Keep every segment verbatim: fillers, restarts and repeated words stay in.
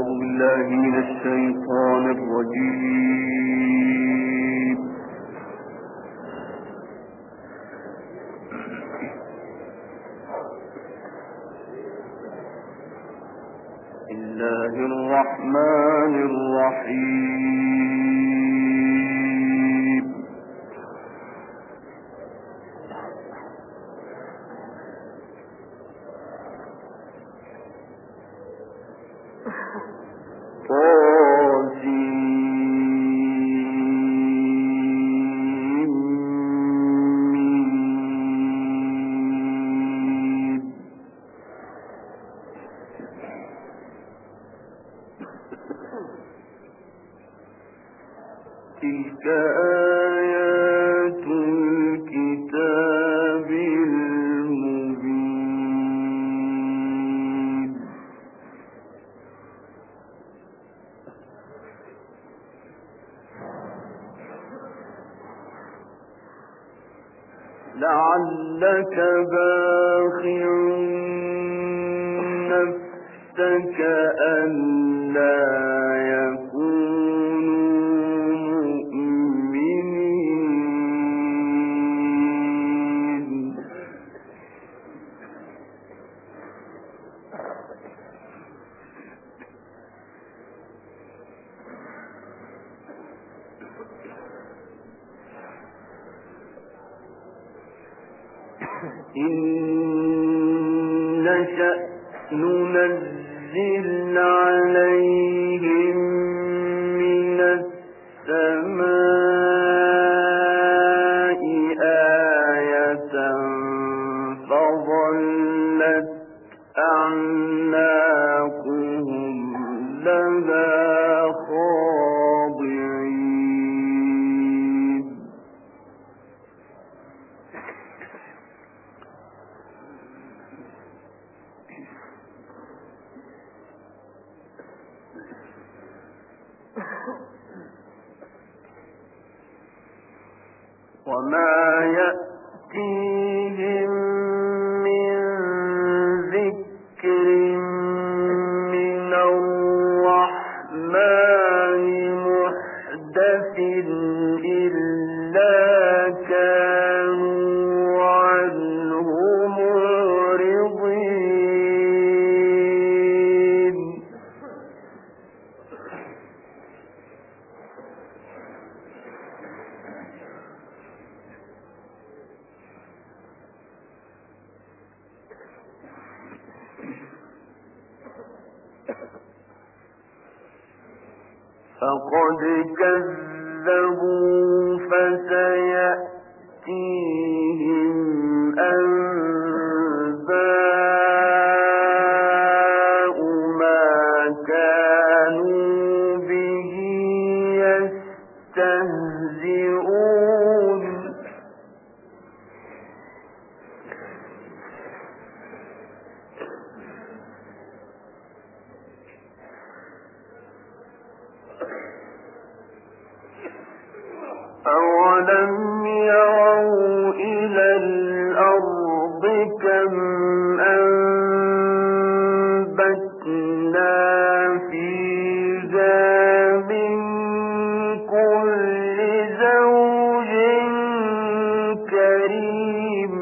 أعوذ بالله من الشيطان الرجيم. بسم الله الرحمن الرحيم. تلك آيات الكتاب المبين. لعلك باخع نفسك ألا إن نشأ ننزل عليهم من السماء آية فظلت أعناقهم لها خاضعين. وما يأتيهم من ذكر من الرحمن محدث إلا كانوا عنه معرضين. فقد كذبوا فسيأتيهم أنباء ما كانوا به يستهزئون. أولم يروا إلى الأرض كم أنبتنا فيها من كل زوج كريم.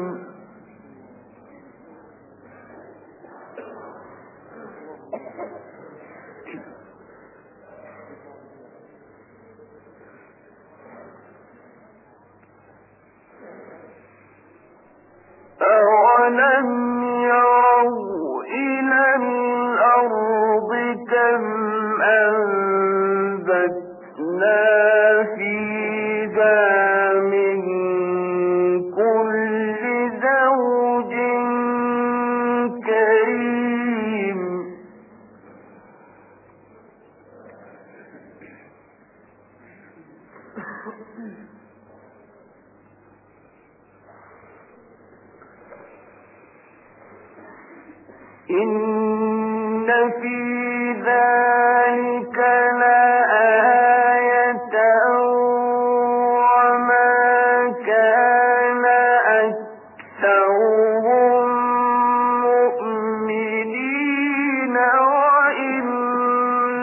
أولم يروا إلى الأرض كم أنبتنا فيها من كل زوج كريم. إن في ذلك لآية وما كان أكثرهم مؤمنين وإن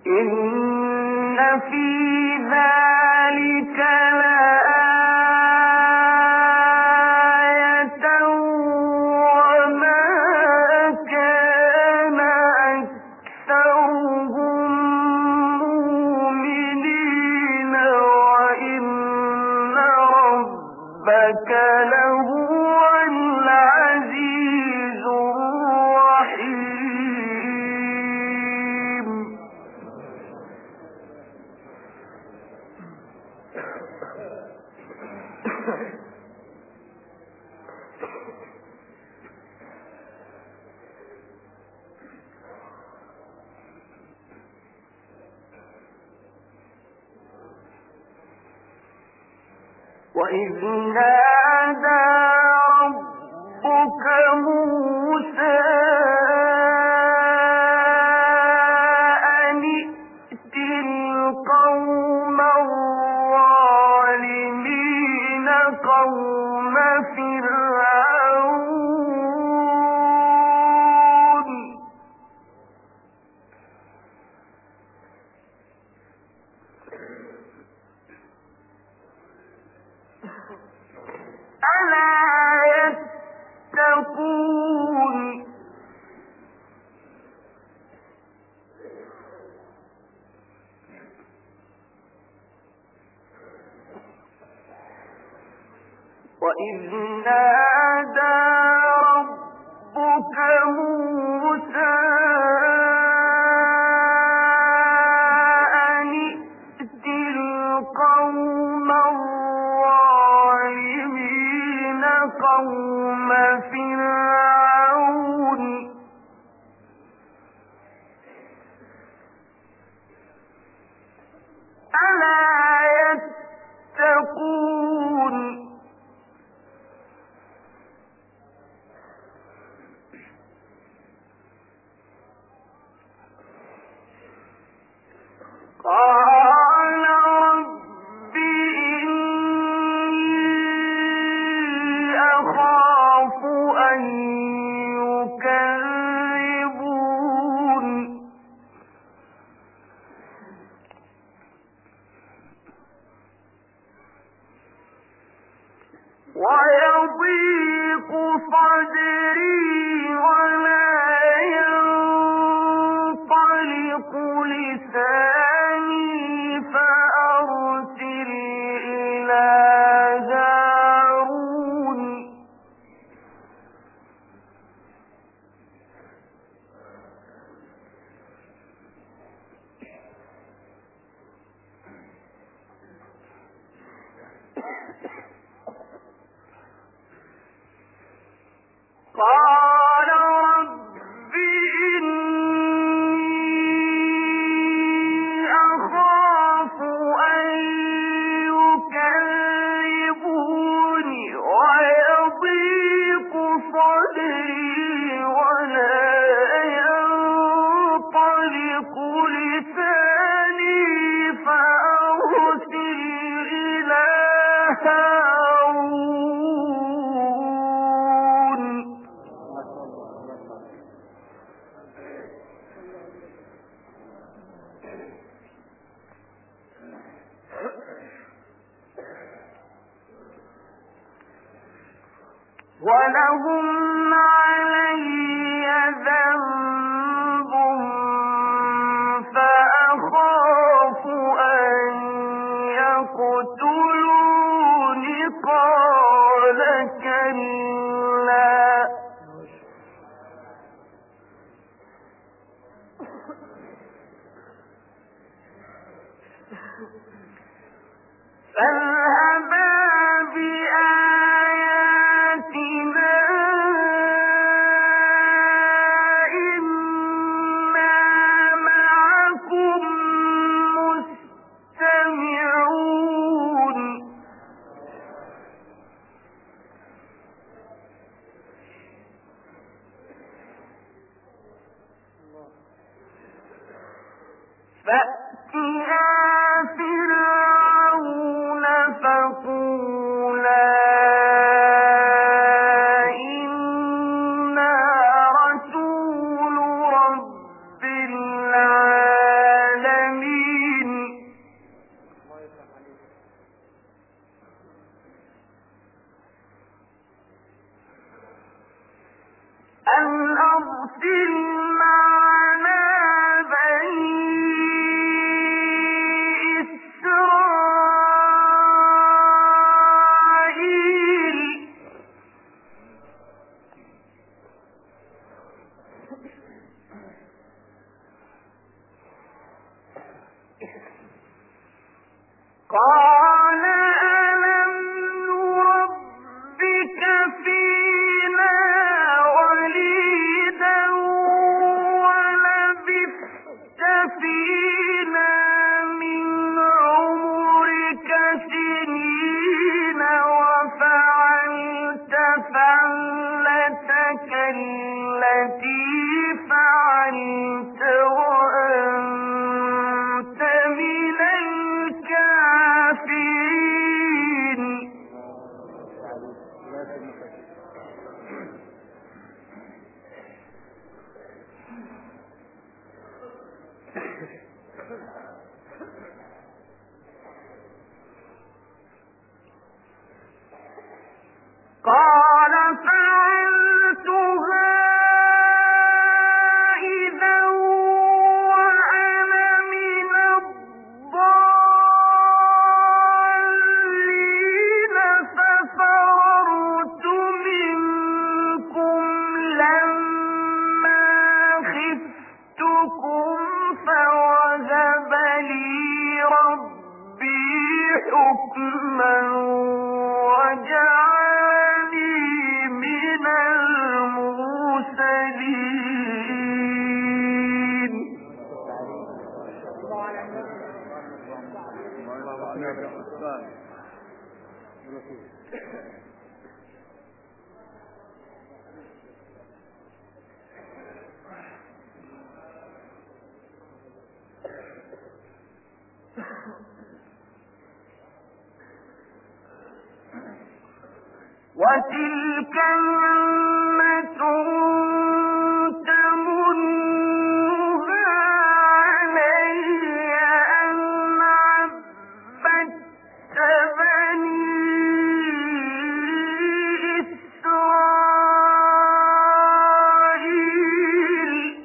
إن في ذلك لآية وما كان أكثرهم مؤمنين وإن ربك لهو العزيز الرحيم. وإذ نادى ربك موسى أن ائت القوم الظالمين قوم فرعون ألا يتقون وإذ نادى ربك موسى أن ائت القوم الظالمين قوم فرعون ألا يتقون قال رب إني أخاف أن يكذبون ويضيق صدري ولا ينطلق لساني فأرسل إلى هارون قال رب إني أخاف أن يكذبون ويضيق صدري ولا ينطلق لساني فأرسل إلى هارون ولهم علي ذنب فأخاف أن يقتلون قال كلا فاذهبا بآياتنا إنا معكم مستمعون فأتيا فرعون فقولا إنا رسول رب العالمين وتلك نعمة تمنها علي أن عبدت بني إسرائيل.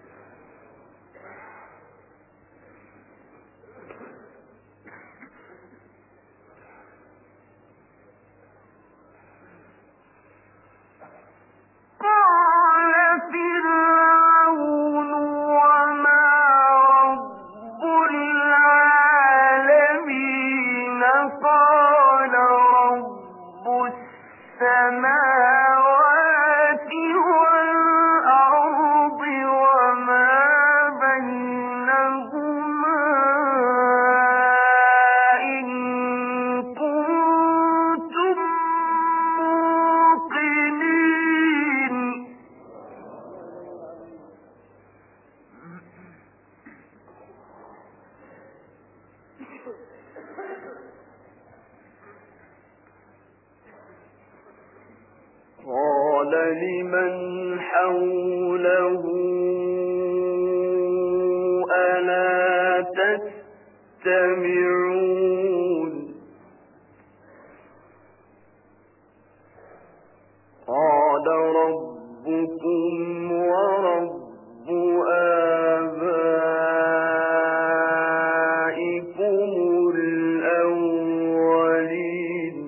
قال لمن حوله ألا تستمعون قال ربكم ورب آبائكم الأولين.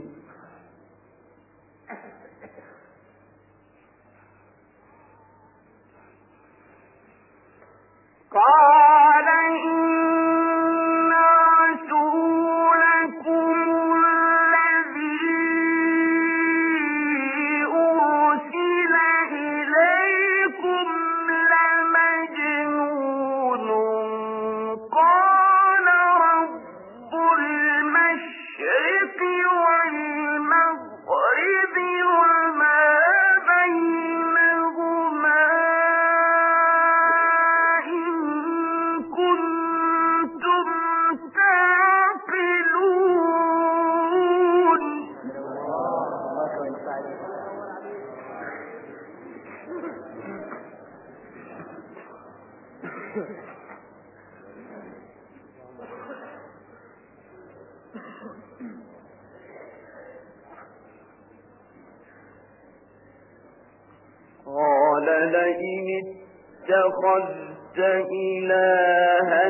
لئن اتخذت إلها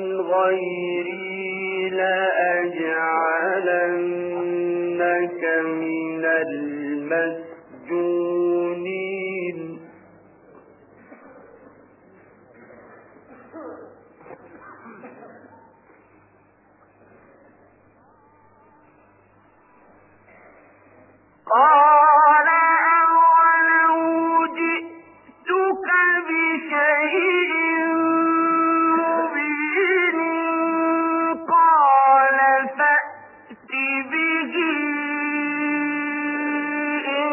غيري لأجعلنك من المسجونين قال أولو جئتك بشيء مبين قال فأت به إن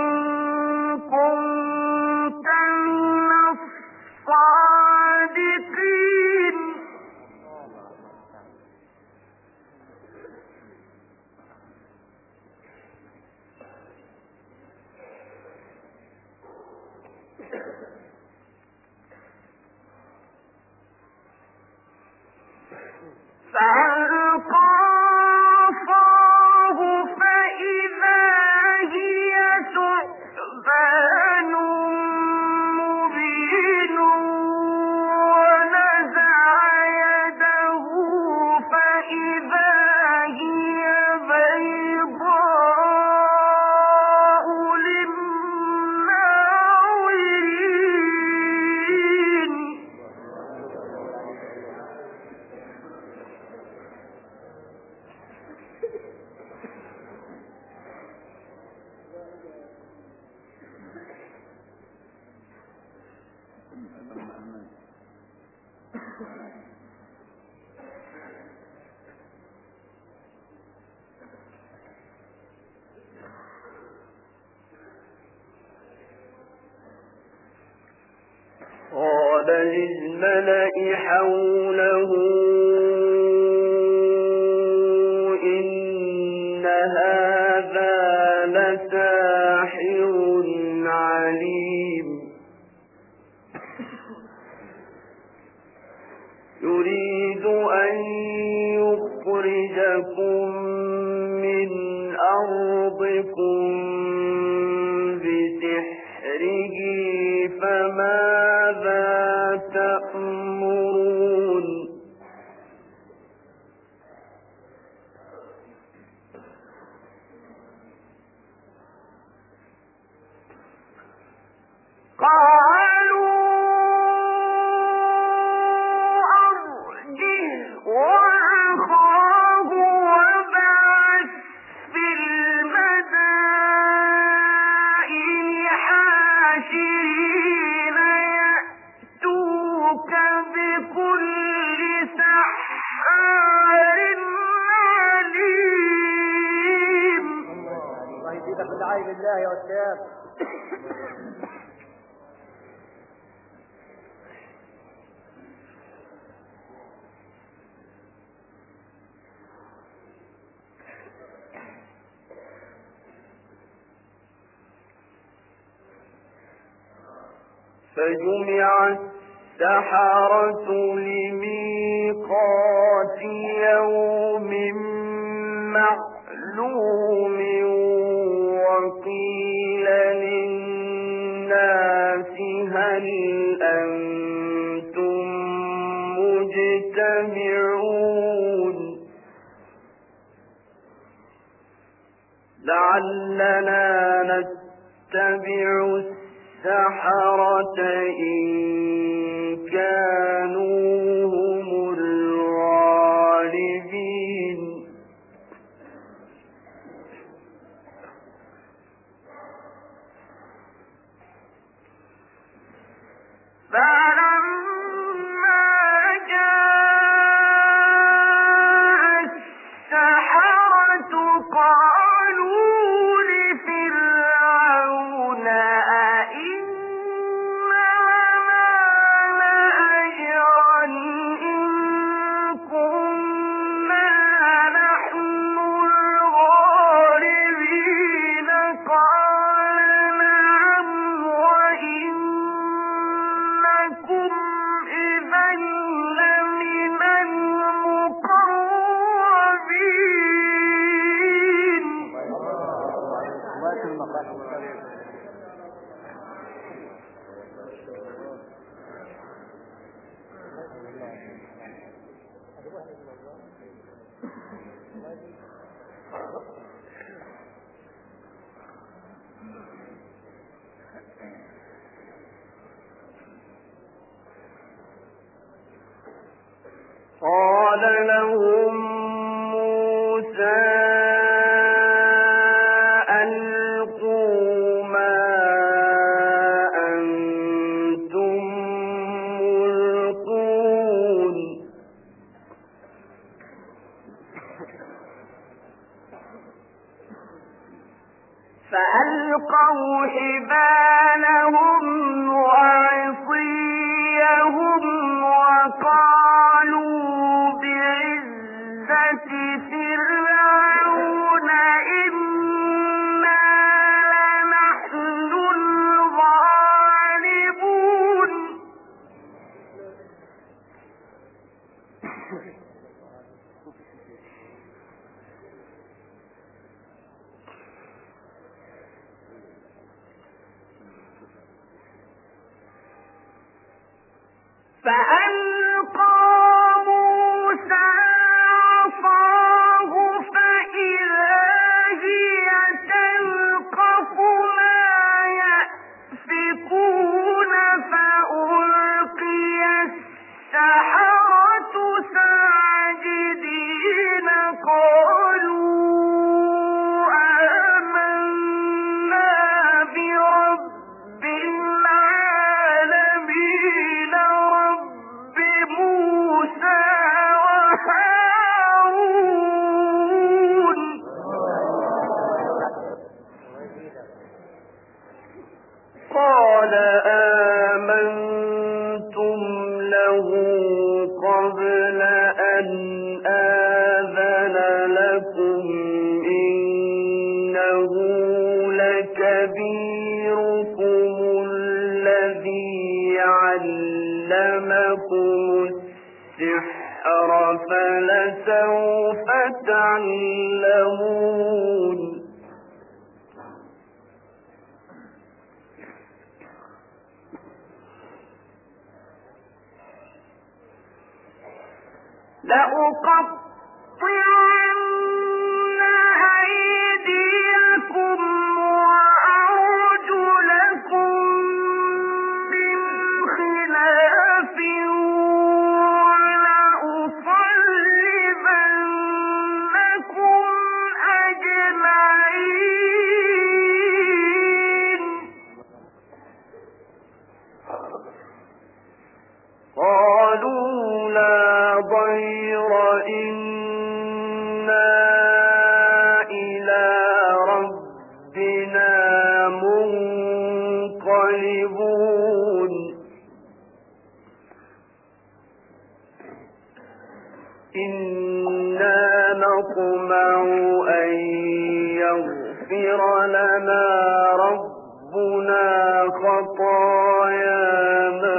كنت من الصادقين فألقى عصاه فإذا هي ثعبان مبين ونزع يده فإذا هي بيضاء للناظرين قال للملأ حوله إن هذا لساحر عليم يريد أن يخرجكم من أرضكم بسحره فماذا تأمرون قالوا أرجه وأخاه وابعث في المدائن حاشرين يأتوك بكل سحار عليم. الله يزيدك بالعين الله يا أستاذ. فجمع السحرة لميقات يوم معلوم وقيل للناس هل أنتم مجتمعون لعلنا نتبع السحرة إن كانوا هم الغالبين. فلما جاء السحرة قالوا لفرعون أئن لنا لأجرا إن كنا نحن الغالبين قال نعم وإنكم إذا لمن المقربين. قال لهم موسى ألقوا ما أنتم ملقون فألقوا حبالهم وعصيهم وقالوا بعزة فرعون إنا لنحن الغالبون فألقى موسى عصاه فإذا هي تلقف ما يأفكون فألقي السحرة ساجدين قالوا آمنا برب العالمين رب موسى وهارون قال آمنتم له قبل أن آذن لكم إنه لكبيركم الذي علمكم السحر فلسوف تعلمون لأقطعن أيديكم وأرجلكم من خلاف ولأصلبنكم أجمعين قالوا لا ضير إنا إلى ربنا منقلبون إنا نطمع أن يغفر لنا ربنا خطايانا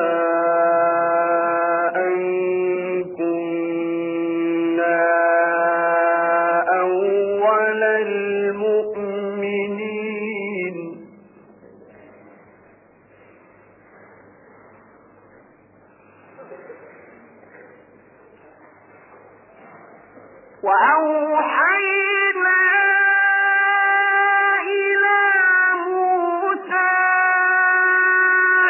وأوحينا إلى موسى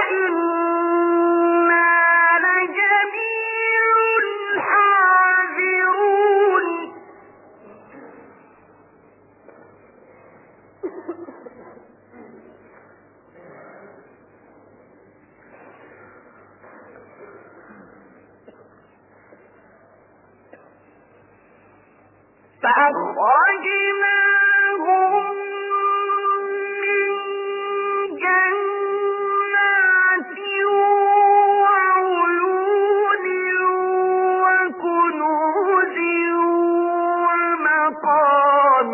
فأخرجناهم من جنات وعيون وكنوز ومقام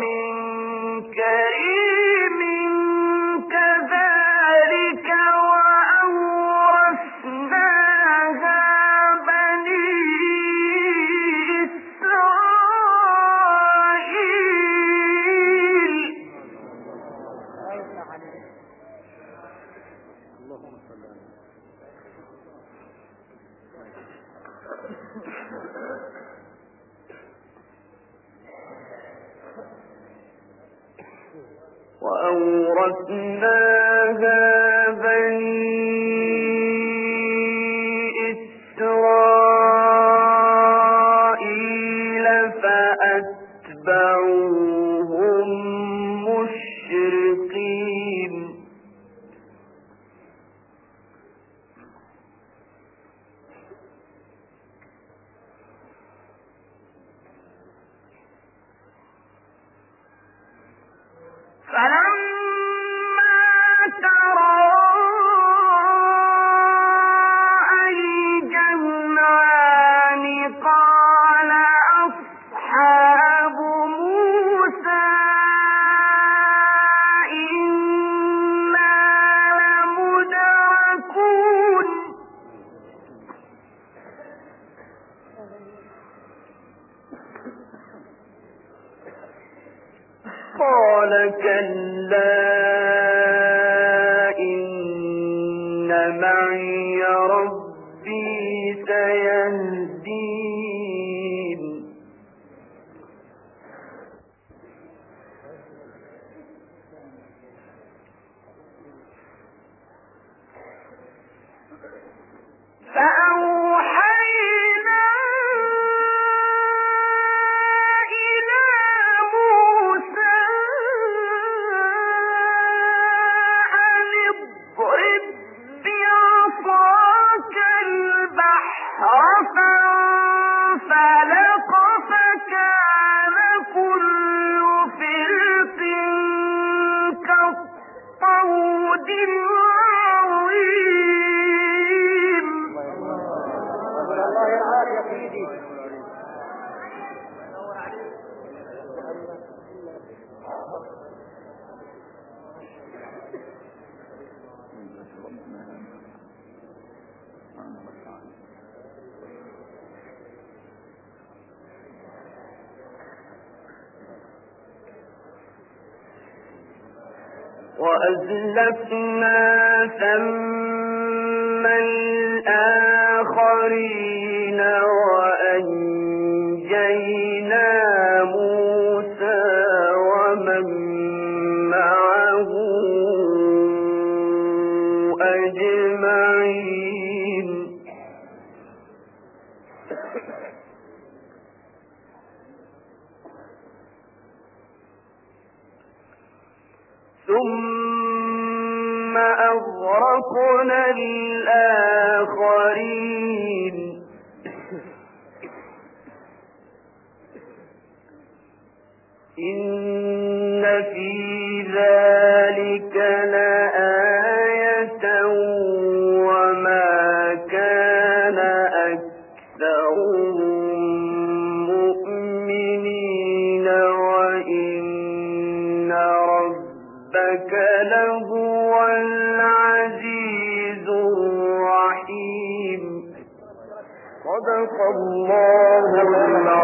كريم كذلك وأورثناها بني وأورثناها بني إسرائيل فأتبعوهم مشرقين فلما تراءى الجمعان قال أصحاب موسى إنا لمدركون قال كلا إن معي ربي سيهدين فأوحينا فانفلق فكان كل فرق كالطود العظيم. الله يرعاك يا سيدي. وأزلفنا ثم الآخرين وأنجينا موسى ومن معه أجمعين. ثم أغرقنا الآخرين. إن في ذلك لآية وما كان أكثرهم مؤمنين وإن ربك لهو العزيز الرحيم. صدق الله العظيم.